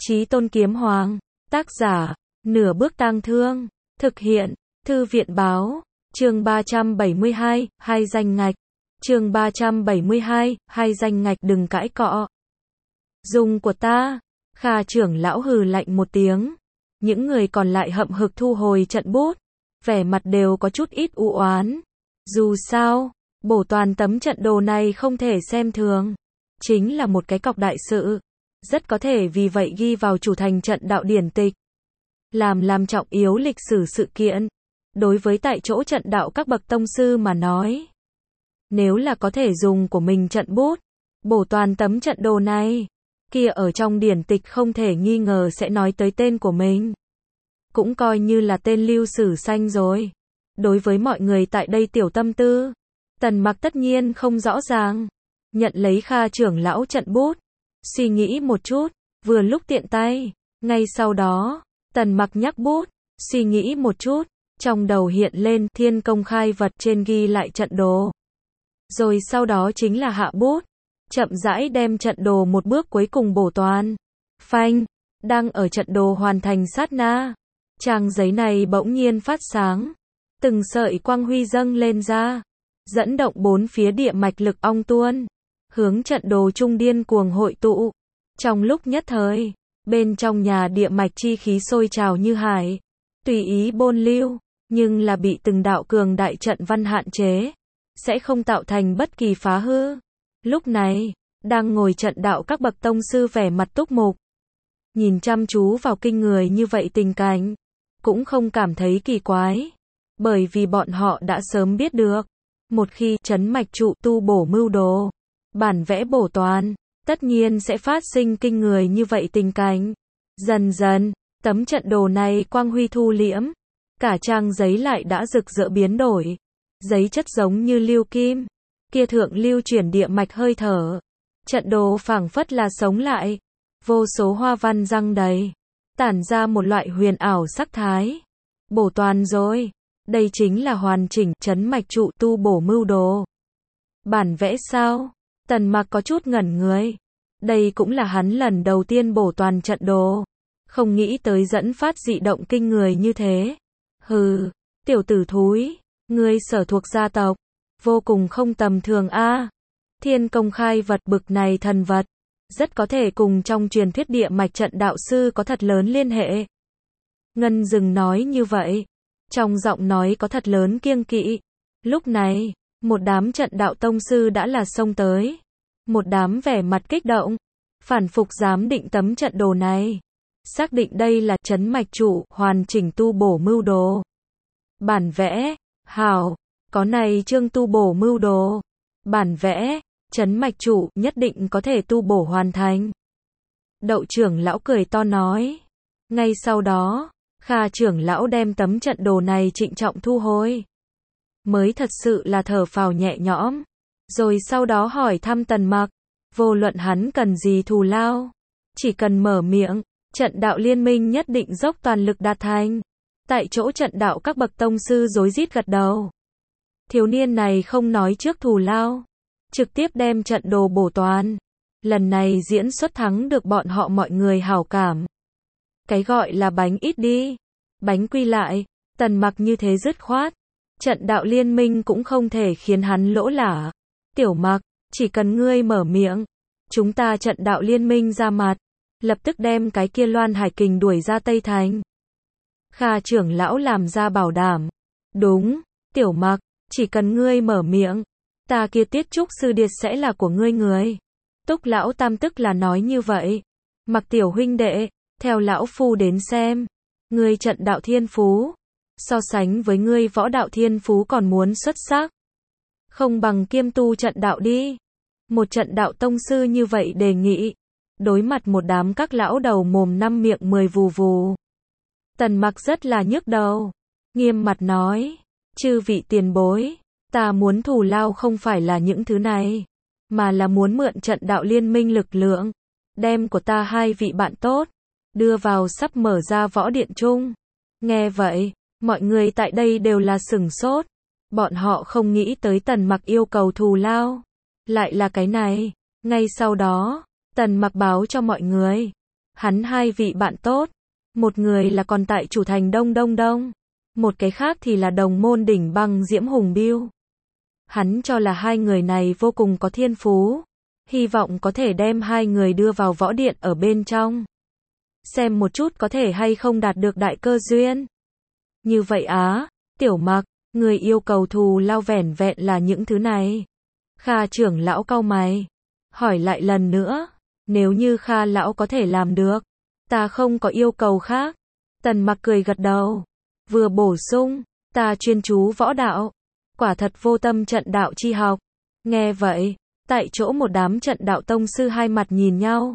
Chí Tôn Kiếm Hoàng, tác giả, Nửa Bước Tang Thương, thực hiện, Thư viện Báo, chương 372, hai danh ngạch, chương 372, hai danh ngạch đừng cãi cọ. Dùng của ta, Kha trưởng lão hừ lạnh một tiếng, những người còn lại hậm hực thu hồi trận bút, vẻ mặt đều có chút ít u oán. Dù sao, bổ toàn tấm trận đồ này không thể xem thường, chính là một cái cọc đại sự, rất có thể vì vậy ghi vào chủ thành trận đạo điển tịch, làm trọng yếu lịch sử sự kiện. Đối với tại chỗ trận đạo các bậc tông sư mà nói, nếu là có thể dùng của mình trận bút, bổ toàn tấm trận đồ này, kia ở trong điển tịch không thể nghi ngờ sẽ nói tới tên của mình. Cũng coi như là tên lưu sử xanh rồi. Đối với mọi người tại đây tiểu tâm tư, Tần Mặc tất nhiên không rõ ràng. Nhận lấy Kha trưởng lão trận bút, suy nghĩ một chút, vừa lúc tiện tay. Ngay sau đó, Tần Mặc nhắc bút, suy nghĩ một chút, trong đầu hiện lên thiên công khai vật trên ghi lại trận đồ. Rồi sau đó chính là hạ bút, chậm rãi đem trận đồ một bước cuối cùng bổ toàn. Phanh, đang ở trận đồ hoàn thành sát na, trang giấy này bỗng nhiên phát sáng, từng sợi quang huy dâng lên ra, dẫn động bốn phía địa mạch lực ong tuôn, hướng trận đồ trung điên cuồng hội tụ. Trong lúc nhất thời, bên trong nhà địa mạch chi khí sôi trào như hải, tùy ý bôn lưu, nhưng là bị từng đạo cường đại trận văn hạn chế, sẽ không tạo thành bất kỳ phá hư. Lúc này, đang ngồi trận đạo các bậc tông sư vẻ mặt túc mục, nhìn chăm chú vào kinh người như vậy tình cảnh, cũng không cảm thấy kỳ quái, bởi vì bọn họ đã sớm biết được, một khi trấn mạch trụ tu bổ mưu đồ, bản vẽ bổ toàn, tất nhiên sẽ phát sinh kinh người như vậy tình cảnh. Dần dần, tấm trận đồ này quang huy thu liễm, cả trang giấy lại đã rực rỡ biến đổi, giấy chất giống như lưu kim, kia thượng lưu chuyển địa mạch hơi thở, trận đồ phảng phất là sống lại, vô số hoa văn răng đầy, tản ra một loại huyền ảo sắc thái. Bổ toàn rồi, đây chính là hoàn chỉnh trấn mạch trụ tu bổ mưu đồ. Bản vẽ sao? Tần Mặc có chút ngẩn người, đây cũng là hắn lần đầu tiên bổ toàn trận đồ, không nghĩ tới dẫn phát dị động kinh người như thế. Hừ, tiểu tử thúi, ngươi sở thuộc gia tộc, vô cùng không tầm thường a. Thiên công khai vật bực này thần vật, rất có thể cùng trong truyền thuyết địa mạch trận đạo sư có thật lớn liên hệ. Ngân Dừng nói như vậy, trong giọng nói có thật lớn kiêng kỵ. Lúc này, một đám trận đạo tông sư đã là xông tới, một đám vẻ mặt kích động, phản phục giám định tấm trận đồ này, xác định đây là trấn mạch trụ hoàn chỉnh tu bổ mưu đồ. Bản vẽ, hảo, có này chương tu bổ mưu đồ, bản vẽ, trấn mạch trụ nhất định có thể tu bổ hoàn thành. Đậu trưởng lão cười to nói. Ngay sau đó, Kha trưởng lão đem tấm trận đồ này trịnh trọng thu hồi, mới thật sự là thở phào nhẹ nhõm. Rồi sau đó hỏi thăm Tần Mặc, vô luận hắn cần gì thù lao, chỉ cần mở miệng, trận đạo liên minh nhất định dốc toàn lực đạt thành. Tại chỗ trận đạo các bậc tông sư rối rít gật đầu. Thiếu niên này không nói trước thù lao, trực tiếp đem trận đồ bổ toàn. Lần này diễn xuất thắng được bọn họ mọi người hảo cảm. Cái gọi là bánh ít đi, bánh quy lại, Tần Mặc như thế dứt khoát, trận đạo liên minh cũng không thể khiến hắn lỗ lã. Tiểu Mặc, chỉ cần ngươi mở miệng, chúng ta trận đạo liên minh ra mặt, lập tức đem cái kia Loan Hải Kình đuổi ra Tây Thành. Kha trưởng lão làm ra bảo đảm. Đúng, Tiểu Mặc, chỉ cần ngươi mở miệng, ta kia Tiết Trúc sư điệt sẽ là của ngươi người. Túc lão tam tức là nói như vậy. Mặc tiểu huynh đệ, theo lão phu đến xem, ngươi trận đạo thiên phú, so sánh với ngươi võ đạo thiên phú còn muốn xuất sắc. Không bằng kiêm tu trận đạo đi. Một trận đạo tông sư như vậy đề nghị, đối mặt một đám các lão đầu mồm năm miệng 10 vù vù. Tần Mặc rất là nhức đầu, nghiêm mặt nói, chư vị tiền bối, ta muốn thù lao không phải là những thứ này, mà là muốn mượn trận đạo liên minh lực lượng, đem của ta hai vị bạn tốt, đưa vào sắp mở ra võ điện chung. Nghe vậy, mọi người tại đây đều là sửng sốt, bọn họ không nghĩ tới Tần Mặc yêu cầu thù lao, lại là cái này. Ngay sau đó, Tần Mặc báo cho mọi người, Hắn hai vị bạn tốt, một người là còn tại chủ thành Đông Đông Đông, một cái khác thì là đồng môn đỉnh băng Diễm Hùng Biêu. Hắn cho là hai người này vô cùng có thiên phú, hy vọng có thể đem hai người đưa vào võ điện ở bên trong. Xem một chút có thể hay không đạt được đại cơ duyên. Như vậy á, Tiểu Mặc, người yêu cầu thù lao vẻn vẹn là những thứ này. Kha trưởng lão cau mày, hỏi lại lần nữa, nếu như Kha lão có thể làm được, ta không có yêu cầu khác. Tần Mặc cười gật đầu, vừa bổ sung, ta chuyên chú võ đạo, quả thật vô tâm trận đạo chi học. Nghe vậy, tại chỗ một đám trận đạo tông sư hai mặt nhìn nhau,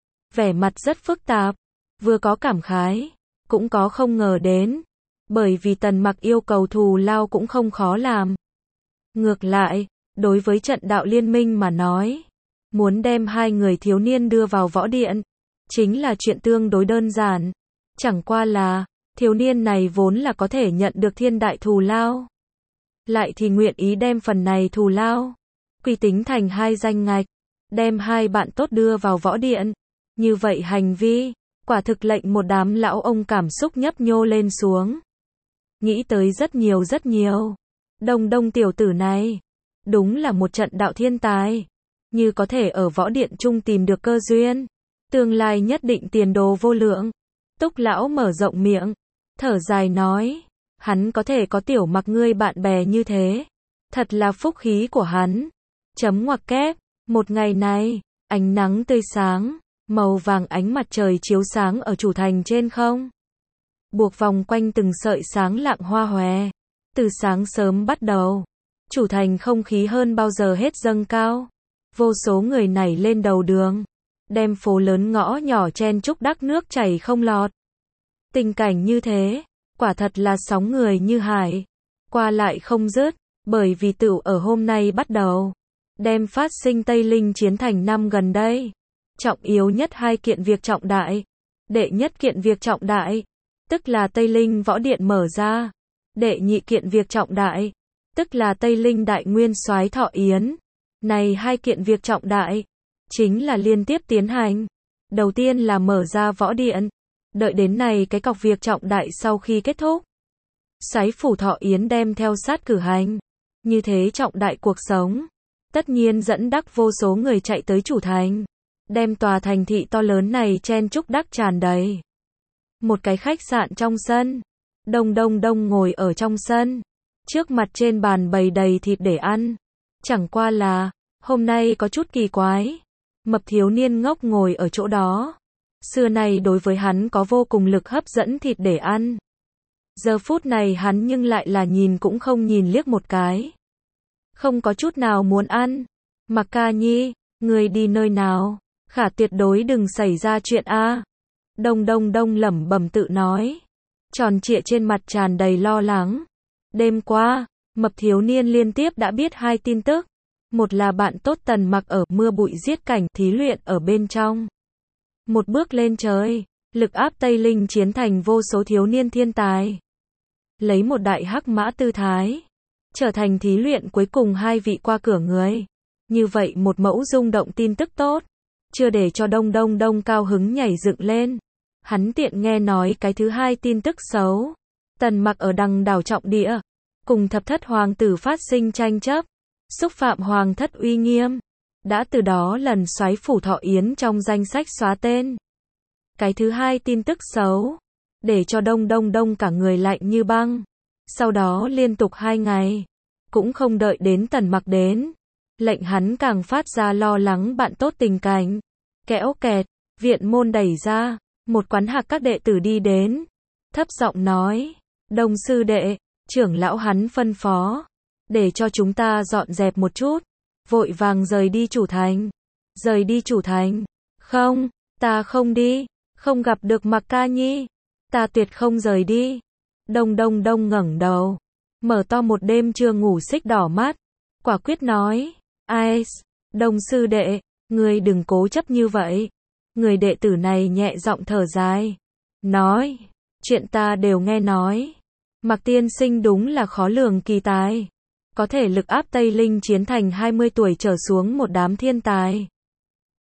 vẻ mặt rất phức tạp, vừa có cảm khái, cũng có không ngờ đến, bởi vì Tần Mặc yêu cầu thù lao cũng không khó làm. Ngược lại, đối với trận đạo liên minh mà nói, muốn đem hai người thiếu niên đưa vào võ điện, chính là chuyện tương đối đơn giản. Chẳng qua là, thiếu niên này vốn là có thể nhận được thiên đại thù lao, lại thì nguyện ý đem phần này thù lao quy tính thành hai danh ngạch, đem hai bạn tốt đưa vào võ điện. Như vậy hành vi, quả thực lệnh một đám lão ông cảm xúc nhấp nhô lên xuống. Nghĩ tới rất nhiều. Đông Đông tiểu tử này, đúng là một trận đạo thiên tài. Như có thể ở võ điện chung tìm được cơ duyên, tương lai nhất định tiền đồ vô lượng. Túc lão mở rộng miệng, thở dài nói, hắn có thể có Tiểu Mặc ngươi bạn bè như thế, thật là phúc khí của hắn. Chấm ngoặc kép, một ngày này, ánh nắng tươi sáng, màu vàng ánh mặt trời chiếu sáng ở chủ thành trên không, buộc vòng quanh từng sợi sáng lạng hoa hòe. Từ sáng sớm bắt đầu, chủ thành không khí hơn bao giờ hết dâng cao, vô số người nảy lên đầu đường, đem phố lớn ngõ nhỏ chen chúc đắc nước chảy không lọt. Tình cảnh như thế, quả thật là sóng người như hải, qua lại không dứt, bởi vì tựu ở hôm nay bắt đầu, đem phát sinh Tây Linh chiến thành năm gần đây, trọng yếu nhất hai kiện việc trọng đại. Đệ nhất kiện việc trọng đại, tức là Tây Linh võ điện mở ra. Đệ nhị kiện việc trọng đại, tức là Tây Linh đại nguyên soái thọ yến. Này hai kiện việc trọng đại, chính là liên tiếp tiến hành. Đầu tiên là mở ra võ điện, đợi đến này cái cọc việc trọng đại sau khi kết thúc, soái phủ thọ yến đem theo sát cử hành. Như thế trọng đại cuộc sống, tất nhiên dẫn đắc vô số người chạy tới chủ thành, đem tòa thành thị to lớn này chen chúc đắc tràn đầy. Một cái khách sạn trong sân, Đông Đông Đông ngồi ở trong sân, trước mặt trên bàn bày đầy thịt để ăn. Chẳng qua là, hôm nay có chút kỳ quái, mập thiếu niên ngốc ngồi ở chỗ đó, xưa nay đối với hắn có vô cùng lực hấp dẫn thịt để ăn. Giờ phút này hắn nhưng lại là nhìn cũng không nhìn liếc một cái, không có chút nào muốn ăn. Mặc Ca Nhi, người đi nơi nào? Khả tuyệt đối đừng xảy ra chuyện a. Đông Đông Đông lẩm bẩm tự nói, tròn trịa trên mặt tràn đầy lo lắng. Đêm qua, mập thiếu niên liên tiếp đã biết hai tin tức. Một là bạn tốt Tần Mặc ở mưa bụi giết cảnh thí luyện ở bên trong, một bước lên trời, lực áp Tây Linh chiến thành vô số thiếu niên thiên tài, lấy một đại hắc mã tư thái, trở thành thí luyện cuối cùng hai vị qua cửa người. Như vậy một mẫu rung động tin tức tốt, chưa để cho Đông Đông Đông cao hứng nhảy dựng lên. Hắn tiện nghe nói cái thứ hai tin tức xấu. Tần Mặc ở đằng đảo trọng địa, cùng thập thất hoàng tử phát sinh tranh chấp, xúc phạm hoàng thất uy nghiêm. Đã từ đó lần soái phủ thọ yến trong danh sách xóa tên. Cái thứ hai tin tức xấu, để cho Đông Đông Đông cả người lạnh như băng. Sau đó liên tục 2 ngày, cũng không đợi đến Tần Mặc đến, lệnh hắn càng phát ra lo lắng bạn tốt tình cảnh. Kẽo kẹt, viện môn đẩy ra, một quán hạc các đệ tử đi đến, thấp giọng nói, Đông sư đệ, trưởng lão hắn phân phó, để cho chúng ta dọn dẹp một chút, vội vàng rời đi chủ thành. Rời đi chủ thành? Không, ta không đi, không gặp được Mặc Ca Nhi, ta tuyệt không rời đi. Đông Đông Đông ngẩng đầu, mở to một đêm chưa ngủ xích đỏ mắt, quả quyết nói, ai, Đông sư đệ, ngươi đừng cố chấp như vậy. Người đệ tử này nhẹ giọng thở dài, nói, chuyện ta đều nghe nói, Mặc tiên sinh đúng là khó lường kỳ tài, có thể lực áp Tây Linh chiến thành 20 tuổi trở xuống một đám thiên tài.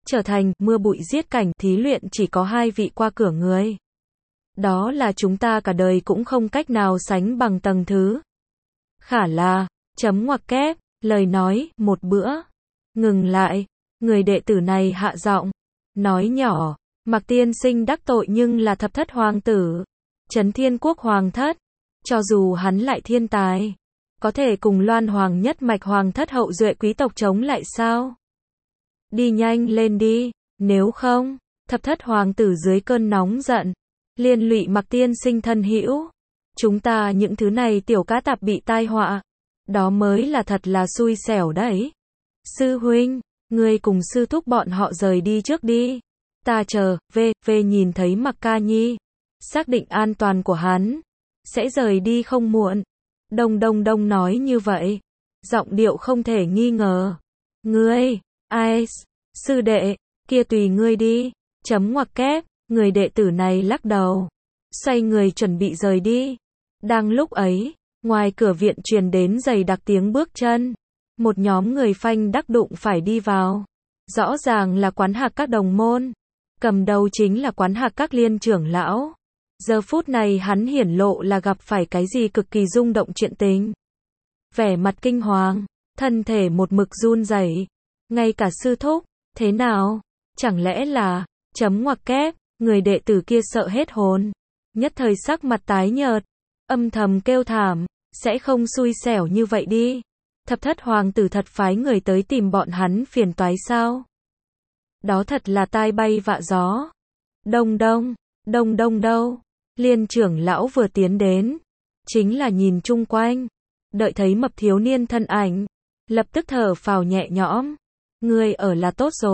trở thành mưa bụi giết cảnh thí luyện chỉ có hai vị qua cửa người. Đó là chúng ta cả đời cũng không cách nào sánh bằng tầng thứ. Khả là, chấm ngoặc kép, lời nói, một bữa. Ngừng lại, người đệ tử này hạ giọng, nói nhỏ, Mạc tiên sinh đắc tội nhưng là thập thất hoàng tử, Trấn Thiên Quốc hoàng thất, cho dù hắn lại thiên tài, có thể cùng Loan hoàng nhất mạch hoàng thất hậu duệ quý tộc chống lại sao? Đi nhanh lên đi, nếu không, thập thất hoàng tử dưới cơn nóng giận, liên lụy Mạc tiên sinh thân hữu, chúng ta những thứ này tiểu cá tạp bị tai họa, đó mới là thật là xui xẻo đấy. Sư huynh, ngươi cùng sư thúc bọn họ rời đi trước đi. Ta chờ, về nhìn thấy Mạc Ca Nhi, xác định an toàn của hắn, sẽ rời đi không muộn. Đông nói như vậy, giọng điệu không thể nghi ngờ. Ngươi, ai, sư đệ, kia tùy ngươi đi, chấm ngoặc kép, người đệ tử này lắc đầu, xoay người chuẩn bị rời đi. Đang lúc ấy, ngoài cửa viện truyền đến dày đặc tiếng bước chân, một nhóm người phanh đắc đụng phải đi vào. Rõ ràng là quán hạc các đồng môn, cầm đầu chính là quán hạc các liên trưởng lão. Giờ phút này hắn hiển lộ là gặp phải cái gì cực kỳ rung động chuyện tình. Vẻ mặt kinh hoàng, thân thể một mực run rẩy. Ngay cả sư thúc, thế nào? Chẳng lẽ là, chấm ngoặc kép, người đệ tử kia sợ hết hồn. Nhất thời sắc mặt tái nhợt, âm thầm kêu thảm, sẽ không xui xẻo như vậy đi. Thập thất hoàng tử thật phái người tới tìm bọn hắn phiền toái sao? Đó thật là tai bay vạ gió. Đông đâu? Liên trưởng lão vừa tiến đến, chính là nhìn chung quanh, đợi thấy mập thiếu niên thân ảnh, lập tức thở phào nhẹ nhõm. Ngươi ở là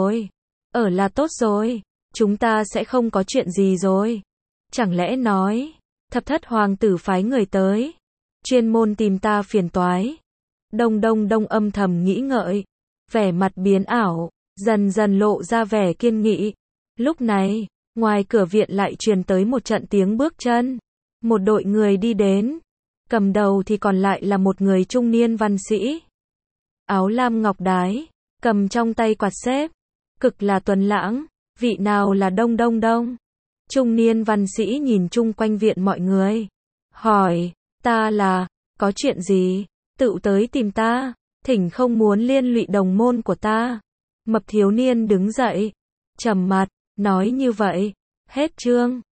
tốt rồi, chúng ta sẽ không có chuyện gì rồi. Chẳng lẽ nói, thập thất hoàng tử phái người tới, chuyên môn tìm ta phiền toái. Đông âm thầm nghĩ ngợi, vẻ mặt biến ảo, dần dần lộ ra vẻ kiên nghị. Lúc này, ngoài cửa viện lại truyền tới một trận tiếng bước chân. Một đội người đi đến, cầm đầu thì còn lại là một người trung niên văn sĩ. Áo lam ngọc đái, cầm trong tay quạt xếp, cực là tuấn lãng, vị nào là Đông? Trung niên văn sĩ nhìn chung quanh viện mọi người, hỏi, ta là, có chuyện gì, tự tới tìm ta, thỉnh không muốn liên lụy đồng môn của ta. Mập thiếu niên đứng dậy, trầm mặt, nói như vậy, hết chương.